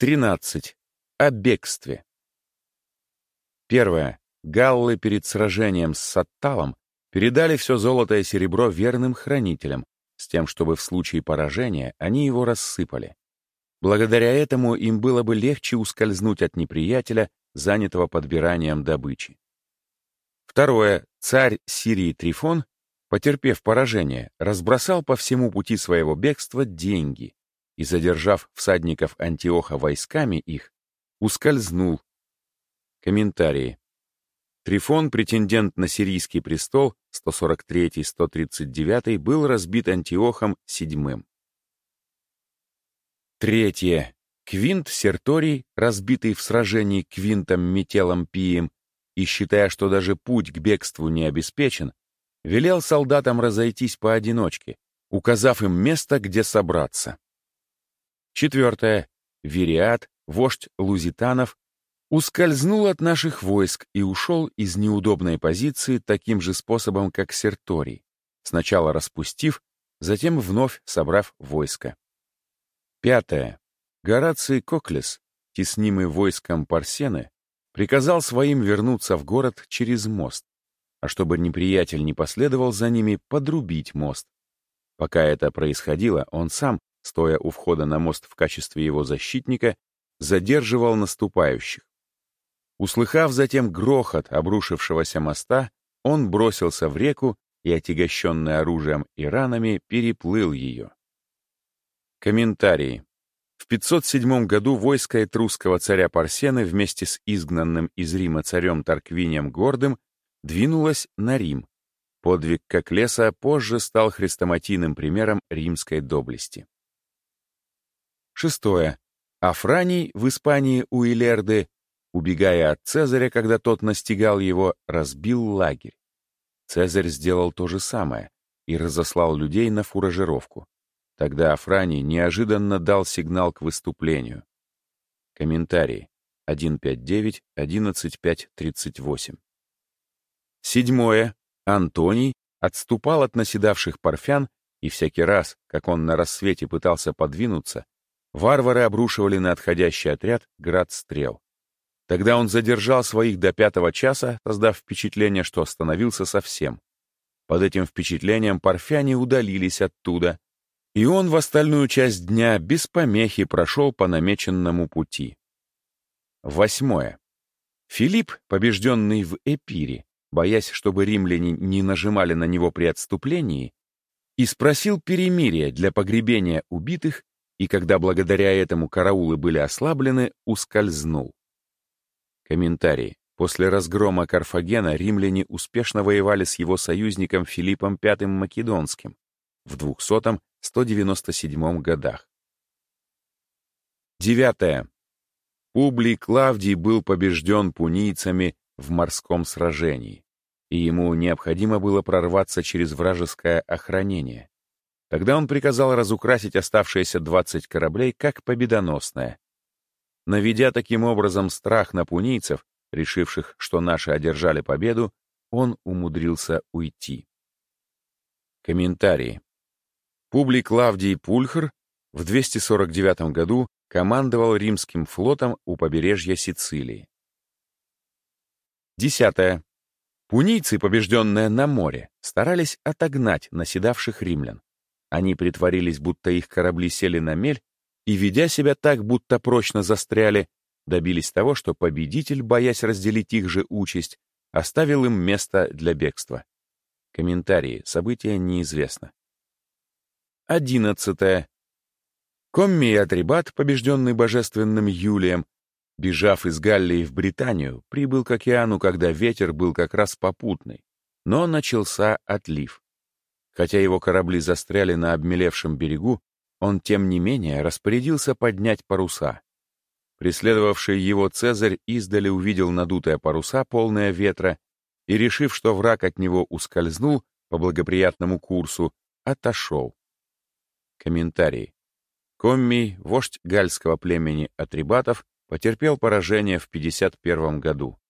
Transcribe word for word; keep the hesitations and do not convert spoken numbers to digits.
тринадцать. О бегстве. Первое. Галлы перед сражением с Сатталом передали все золото и серебро верным хранителям, с тем, чтобы в случае поражения они его рассыпали. Благодаря этому им было бы легче ускользнуть от неприятеля, занятого подбиранием добычи. Второе. Царь Сирии Трифон, потерпев поражение, разбросал по всему пути своего бегства деньги и, задержав всадников Антиоха войсками их, ускользнул. Комментарии. Трифон, претендент на сирийский престол, сто сорок третий — сто тридцать девятый, был разбит Антиохом седьмым. Третье. Квинт Серторий, разбитый в сражении Квинтом Метелом Пием, и считая, что даже путь к бегству не обеспечен, велел солдатам разойтись поодиночке, указав им место, где собраться. Четвертое. Вириат, вождь лузитанов, ускользнул от наших войск и ушел из неудобной позиции таким же способом, как Серторий, сначала распустив, затем вновь собрав войско. Пятое. Гораций Коклес, теснимый войском Парсены, приказал своим вернуться в город через мост, а чтобы неприятель не последовал за ними, подрубить мост. Пока это происходило, он сам, стоя у входа на мост в качестве его защитника, задерживал наступающих. Услыхав затем грохот обрушившегося моста, он бросился в реку и, отягощенный оружием и ранами, переплыл ее. Комментарии. В пятьсот седьмом году войско этрусского царя Парсены вместе с изгнанным из Рима царем Тарквинием Гордым двинулось на Рим. Подвиг Коклеса позже стал хрестоматийным примером римской доблести. Шестое. Афраний в Испании у Илерды, убегая от Цезаря, когда тот настигал его, разбил лагерь. Цезарь сделал то же самое и разослал людей на фуражировку. Тогда Афраний неожиданно дал сигнал к выступлению. Комментарии. сто пятьдесят девять, одиннадцать, пять, тридцать восемь. Седьмое. Антоний отступал от наседавших парфян, и всякий раз, как он на рассвете пытался подвинуться, варвары обрушивали на отходящий отряд град стрел. Тогда он задержал своих до пятого часа, создав впечатление, что остановился совсем. Под этим впечатлением парфяне удалились оттуда, и он в остальную часть дня без помехи прошел по намеченному пути. Восьмое. Филипп, побежденный в Эпире, боясь, чтобы римляне не нажимали на него при отступлении, и спросил перемирия для погребения убитых, и когда благодаря этому караулы были ослаблены, ускользнул. Комментарий. После разгрома Карфагена римляне успешно воевали с его союзником Филиппом Пятым Македонским в двухсотом — сто девяносто седьмом годах. Девятое. Публий Клавдий был побежден пунийцами в морском сражении, и ему необходимо было прорваться через вражеское охранение. Тогда он приказал разукрасить оставшиеся двадцать кораблей как победоносное. Наведя таким образом страх на пунийцев, решивших, что наши одержали победу, он умудрился уйти. Комментарии. Публий Клавдий Пульхр в двести сорок девятом году командовал римским флотом у побережья Сицилии. Десятое. Пунийцы, побежденные на море, старались отогнать наседавших римлян. Они притворились, будто их корабли сели на мель, и, ведя себя так, будто прочно застряли, добились того, что победитель, боясь разделить их же участь, оставил им место для бегства. Комментарии. События неизвестно. Одиннадцатое. Коммий Атрибат, побежденный божественным Юлием, бежав из Галлии в Британию, прибыл к океану, когда ветер был как раз попутный, но начался отлив. Хотя его корабли застряли на обмелевшем берегу, он, тем не менее, распорядился поднять паруса. Преследовавший его Цезарь издали увидел надутые паруса, полные ветра, и, решив, что враг от него ускользнул по благоприятному курсу, отошел. Комментарий. Коммий, вождь гальского племени Атрибатов, потерпел поражение в пятьдесят первом году.